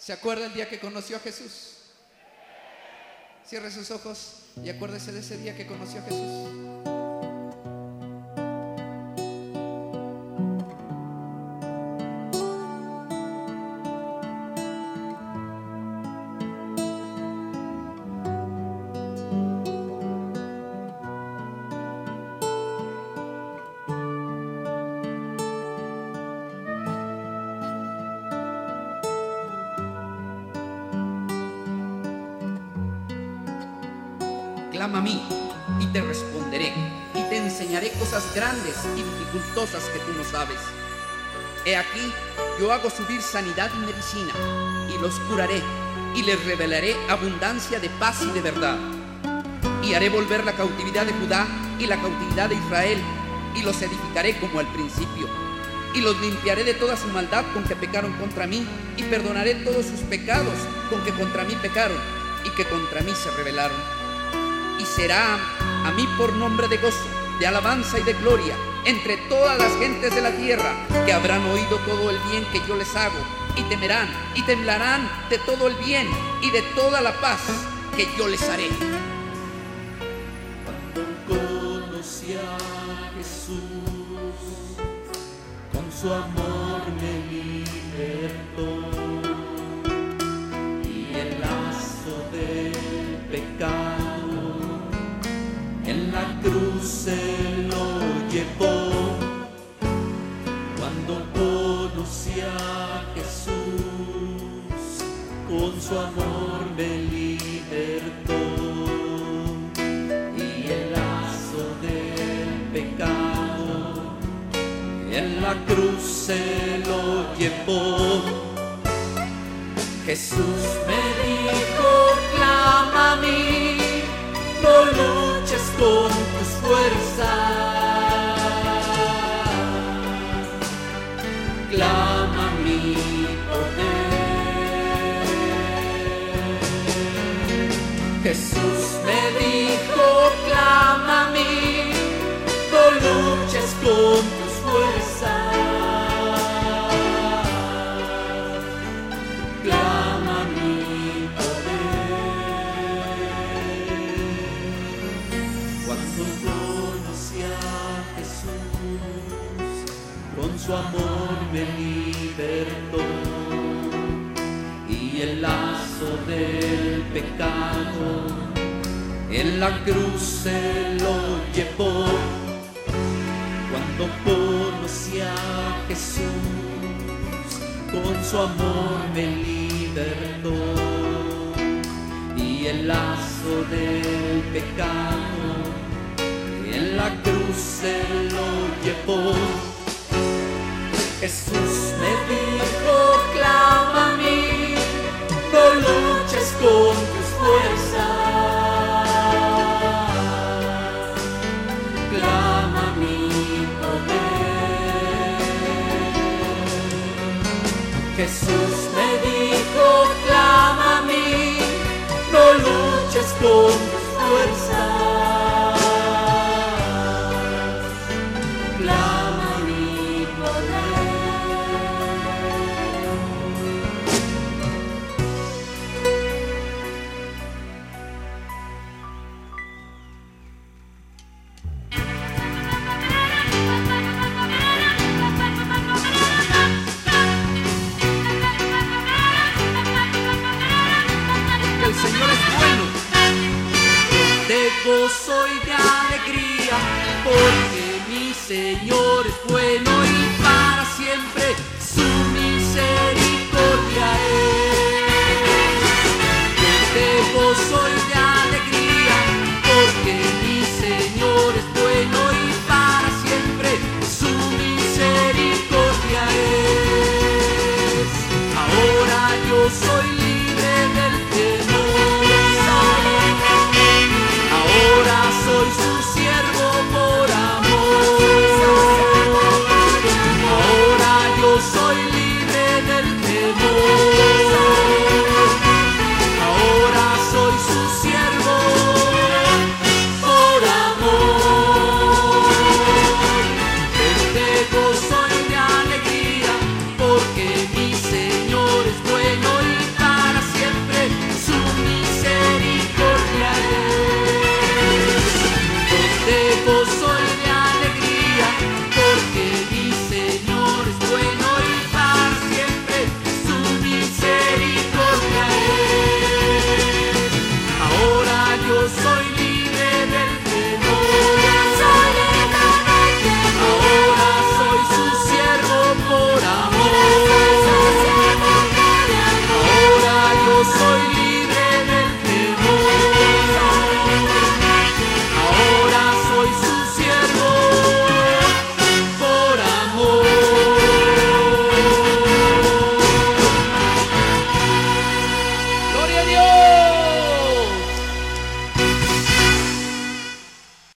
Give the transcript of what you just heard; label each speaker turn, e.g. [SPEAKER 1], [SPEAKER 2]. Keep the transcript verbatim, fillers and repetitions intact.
[SPEAKER 1] ¿Se acuerda el día que conoció a Jesús? Cierre sus ojos y acuérdese de ese día que conoció a Jesús.
[SPEAKER 2] Clama a mí y te responderé, y te enseñaré cosas grandes y dificultosas que tú no sabes. He aquí, yo hago subir sanidad y medicina, y los curaré, y les revelaré abundancia de paz y de verdad. Y haré volver la cautividad de Judá y la cautividad de Israel, y los edificaré como al principio. Y los limpiaré de toda su maldad con que pecaron contra mí, y perdonaré todos sus pecados con que contra mí pecaron, y que contra mí se rebelaron. Y será a mí por nombre de gozo, de alabanza y de gloria entre todas las gentes de la tierra, que habrán oído todo el bien que yo les hago, y temerán y temblarán de todo el bien y de toda la paz que yo les haré.
[SPEAKER 3] Cuando conocí a Jesús, con su amor me libertó, y el lazo del pecado en la cruz se lo llevó. Cuando conocí a Jesús, con su amor me libertó, y el lazo del pecado en la cruz se lo llevó. Jesús me dijo, clama a mí, no luches con tus fuerzas, clama a mi poder. Jesús me dijo, clama a mí, no luches con tus fuerzas, clama a mi poder. Cuando conocí a Jesús, con su amor me libertó, y el lazo del pecado en la cruz se lo llevó. Cuando conocí a Jesús, con su amor me libertó, y el lazo del pecado en la cruz se lo llevó. Jesús me dijo, clama a mí, no luches con tus fuerzas, clama a mi poder. Jesús me dijo, clama a mí, no luches con tus fuerzas, clama a mi poder.
[SPEAKER 2] El Señor es bueno,
[SPEAKER 3] De gozo y de alegría, porque mi Señor es bueno y para siempre su misericordia es. De gozo y de alegría, porque mi Señor es bueno y para siempre su misericordia es. Ahora yo soy